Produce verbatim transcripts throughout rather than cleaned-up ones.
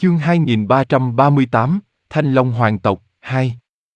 Chương hai nghìn ba trăm ba mươi tám, Thanh Long Hoàng tộc, hai.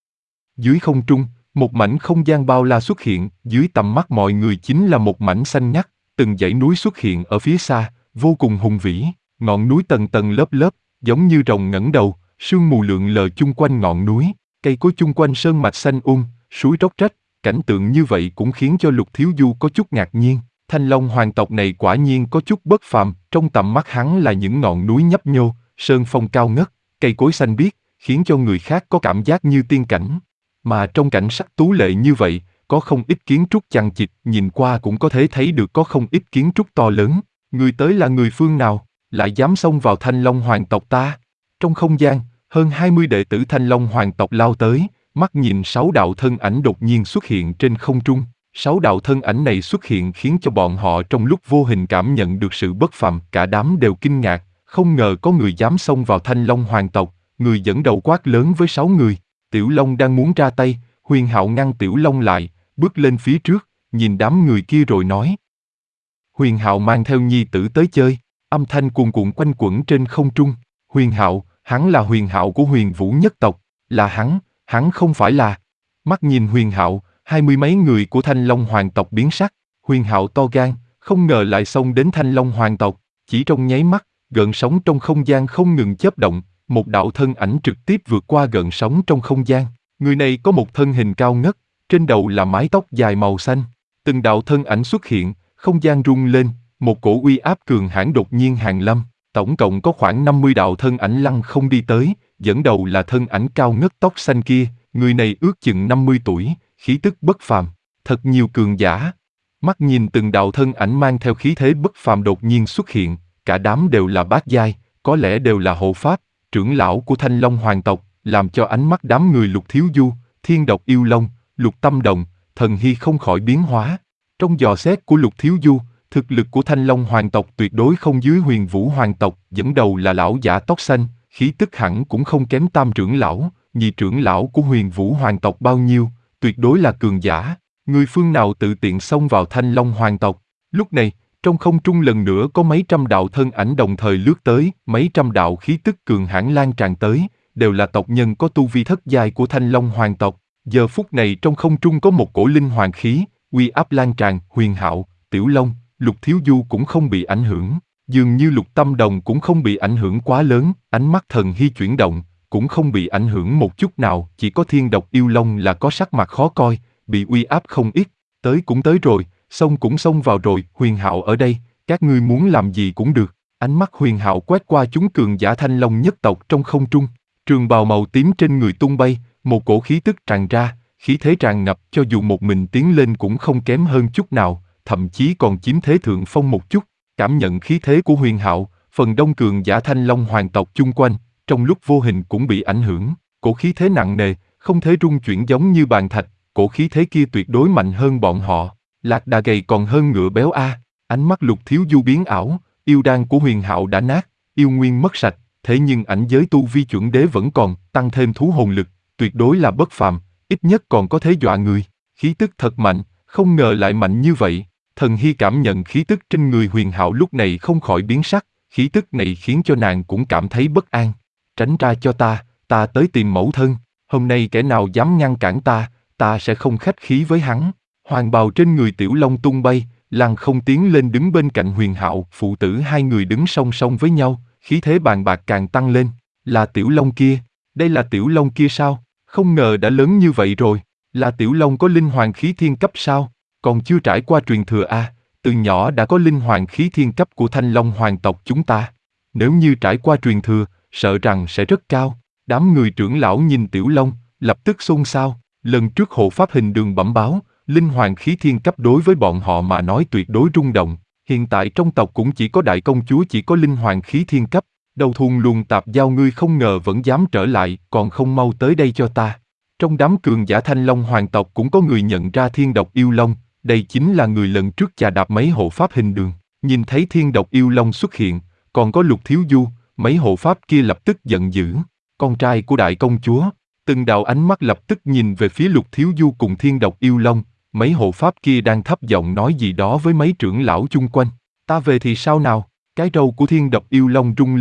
Dưới không trung, một mảnh không gian bao la xuất hiện, dưới tầm mắt mọi người chính là một mảnh xanh ngắt, từng dãy núi xuất hiện ở phía xa, vô cùng hùng vĩ, ngọn núi tầng tầng lớp lớp, giống như rồng ngẩng đầu, sương mù lượn lờ chung quanh ngọn núi, cây cối chung quanh sơn mạch xanh um, suối róc rách, cảnh tượng như vậy cũng khiến cho Lục Thiếu Du có chút ngạc nhiên. Thanh Long Hoàng tộc này quả nhiên có chút bất phàm, trong tầm mắt hắn là những ngọn núi nhấp nhô, sơn phong cao ngất, cây cối xanh biếc, khiến cho người khác có cảm giác như tiên cảnh. Mà trong cảnh sắc tú lệ như vậy, có không ít kiến trúc chằng chịt, nhìn qua cũng có thể thấy được có không ít kiến trúc to lớn. Người tới là người phương nào, lại dám xông vào Thanh Long Hoàng tộc ta? Trong không gian, hơn hai mươi đệ tử Thanh Long Hoàng tộc lao tới, mắt nhìn sáu đạo thân ảnh đột nhiên xuất hiện trên không trung. Sáu đạo thân ảnh này xuất hiện khiến cho bọn họ trong lúc vô hình cảm nhận được sự bất phàm, cả đám đều kinh ngạc, không ngờ có người dám xông vào Thanh Long Hoàng tộc. Người dẫn đầu quát lớn với sáu người. Tiểu Long đang muốn ra tay, Huyền Hạo ngăn Tiểu Long lại, bước lên phía trước, nhìn đám người kia rồi nói. Huyền Hạo mang theo nhi tử tới chơi, âm thanh cuồn cuộn quanh quẩn trên không trung. Huyền Hạo, hắn là Huyền Hạo của Huyền Vũ nhất tộc, là hắn, hắn không phải là. Mắt nhìn Huyền Hạo, hai mươi mấy người của Thanh Long Hoàng tộc biến sắc. Huyền Hạo to gan, không ngờ lại xông đến Thanh Long Hoàng tộc. Chỉ trong nháy mắt, gợn sóng trong không gian không ngừng chớp động, một đạo thân ảnh trực tiếp vượt qua gợn sóng trong không gian. Người này có một thân hình cao ngất, trên đầu là mái tóc dài màu xanh. Từng đạo thân ảnh xuất hiện, không gian rung lên, một cổ uy áp cường hãn đột nhiên hàng lâm. Tổng cộng có khoảng năm mươi đạo thân ảnh lăng không đi tới, dẫn đầu là thân ảnh cao ngất tóc xanh kia. Người này ước chừng năm mươi tuổi, khí tức bất phàm, thật nhiều cường giả. Mắt nhìn từng đạo thân ảnh mang theo khí thế bất phàm đột nhiên xuất hiện, cả đám đều là bát giai, có lẽ đều là hộ pháp, trưởng lão của Thanh Long Hoàng tộc, làm cho ánh mắt đám người Lục Thiếu Du, Thiên Độc Yêu Long, Lục Tâm Đồng, Thần Hy không khỏi biến hóa. Trong dò xét của Lục Thiếu Du, thực lực của Thanh Long Hoàng tộc tuyệt đối không dưới Huyền Vũ Hoàng tộc, dẫn đầu là lão giả tóc xanh, khí tức hẳn cũng không kém tam trưởng lão, nhị trưởng lão của Huyền Vũ Hoàng tộc bao nhiêu, tuyệt đối là cường giả. Người phương nào tự tiện xông vào Thanh Long Hoàng tộc? Lúc này, trong không trung lần nữa có mấy trăm đạo thân ảnh đồng thời lướt tới, mấy trăm đạo khí tức cường hãn lan tràn tới, đều là tộc nhân có tu vi thất giai của Thanh Long Hoàng tộc. Giờ phút này trong không trung có một cổ linh hoàng khí, uy áp lan tràn. Huyền Hạo, Tiểu Long, Lục Thiếu Du cũng không bị ảnh hưởng, dường như Lục Tâm Đồng cũng không bị ảnh hưởng quá lớn, ánh mắt Thần Hy chuyển động, cũng không bị ảnh hưởng một chút nào, chỉ có Thiên Độc Yêu Long là có sắc mặt khó coi, bị uy áp không ít. Tới cũng tới rồi, xông cũng xông vào rồi. Huyền Hạo ở đây, các ngươi muốn làm gì cũng được. Ánh mắt Huyền Hạo quét qua chúng cường giả Thanh Long nhất tộc trong không trung, trường bào màu tím trên người tung bay, một cổ khí tức tràn ra, khí thế tràn ngập, cho dù một mình tiến lên cũng không kém hơn chút nào, thậm chí còn chiếm thế thượng phong một chút. Cảm nhận khí thế của Huyền Hạo, phần đông cường giả Thanh Long Hoàng tộc chung quanh, trong lúc vô hình cũng bị ảnh hưởng. Cổ khí thế nặng nề, không thể rung chuyển giống như bàn thạch, cổ khí thế kia tuyệt đối mạnh hơn bọn họ. Lạc đà gầy còn hơn ngựa béo a. Ánh mắt Lục Thiếu Du biến ảo, yêu đan của Huyền Hạo đã nát, yêu nguyên mất sạch, thế nhưng ảnh giới tu vi chuẩn đế vẫn còn, tăng thêm thú hồn lực, tuyệt đối là bất phàm, ít nhất còn có thể dọa người. Khí tức thật mạnh, không ngờ lại mạnh như vậy. Thần Hy cảm nhận khí tức trên người Huyền Hạo lúc này không khỏi biến sắc, khí tức này khiến cho nàng cũng cảm thấy bất an. Tránh ra cho ta, ta tới tìm mẫu thân, hôm nay kẻ nào dám ngăn cản ta, ta sẽ không khách khí với hắn. Hoàng bào trên người Tiểu Long tung bay, lăng không tiến lên đứng bên cạnh Huyền Hạo, phụ tử hai người đứng song song với nhau, khí thế bàn bạc càng tăng lên. Là Tiểu Long kia, đây là Tiểu Long kia sao? Không ngờ đã lớn như vậy rồi, là Tiểu Long có linh hoàng khí thiên cấp sao? Còn chưa trải qua truyền thừa a, từ nhỏ đã có linh hoàng khí thiên cấp của Thanh Long Hoàng tộc chúng ta. Nếu như trải qua truyền thừa, sợ rằng sẽ rất cao. Đám người trưởng lão nhìn Tiểu Long, lập tức xôn xao. Lần trước hộ pháp hình đường bẩm báo, linh hoàng khí thiên cấp đối với bọn họ mà nói tuyệt đối rung động. Hiện tại trong tộc cũng chỉ có đại công chúa chỉ có linh hoàng khí thiên cấp. Đầu thun luồng tạp giao ngươi không ngờ vẫn dám trở lại, còn không mau tới đây cho ta. Trong đám cường giả Thanh Long Hoàng tộc cũng có người nhận ra Thiên Độc Yêu Long, đây chính là người lần trước chà đạp mấy hộ pháp hình đường. Nhìn thấy Thiên Độc Yêu Long xuất hiện, còn có Lục Thiếu Du, mấy hộ pháp kia lập tức giận dữ. Con trai của đại công chúa, từng đạo ánh mắt lập tức nhìn về phía Lục Thiếu Du cùng Thiên Độc Yêu Long, mấy hộ pháp kia đang thấp giọng nói gì đó với mấy trưởng lão chung quanh. Ta về thì sao nào? Cái râu của Thiên Độc Yêu Long rung lên,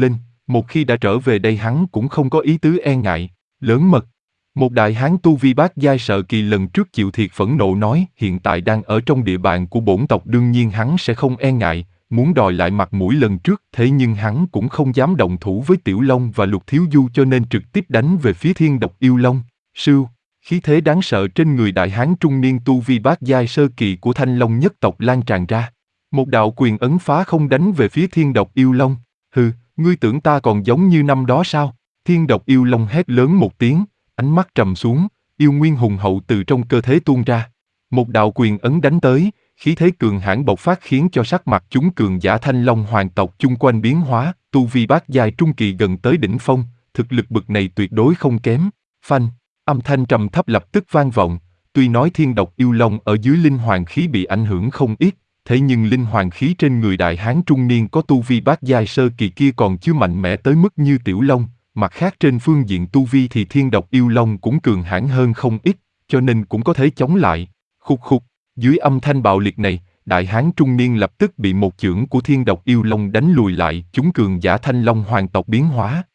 Một khi đã trở về đây hắn cũng không có ý tứ e ngại, lớn mật. Một đại hán tu vi bát giai sợ kỳ lần trước chịu thiệt phẫn nộ nói hiện tại đang ở trong địa bàn của bổn tộc đương nhiên hắn sẽ không e ngại, muốn đòi lại mặt mũi lần trước thế nhưng hắn cũng không dám động thủ với Tiểu Long và Lục Thiếu Du cho nên trực tiếp đánh về phía Thiên Độc Yêu Long. Sưu, khí thế đáng sợ trên người đại hán trung niên tu vi bát giai sơ kỳ của Thanh Long nhất tộc lan tràn ra. Một đạo quyền ấn phá không đánh về phía Thiên Độc Yêu Long. Hừ, ngươi tưởng ta còn giống như năm đó sao? Thiên Độc Yêu Long hét lớn một tiếng, ánh mắt trầm xuống, yêu nguyên hùng hậu từ trong cơ thể tuôn ra. Một đạo quyền ấn đánh tới, khí thế cường hãn bộc phát khiến cho sắc mặt chúng cường giả Thanh Long hoàng tộc chung quanh biến hóa, tu vi bát giai trung kỳ gần tới đỉnh phong, thực lực bực này tuyệt đối không kém. Phanh, âm thanh trầm thấp lập tức vang vọng, tuy nói Thiên Độc Yêu Long ở dưới linh hoàng khí bị ảnh hưởng không ít, thế nhưng linh hoàng khí trên người đại hán trung niên có tu vi bát giai sơ kỳ kia còn chưa mạnh mẽ tới mức như Tiểu Long, mặt khác trên phương diện tu vi thì Thiên Độc Yêu Long cũng cường hãn hơn không ít, cho nên cũng có thể chống lại. Khục khục, dưới âm thanh bạo liệt này, đại hán trung niên lập tức bị một chưởng của Thiên Độc Yêu Long đánh lùi lại, chúng cường giả Thanh Long hoàng tộc biến hóa,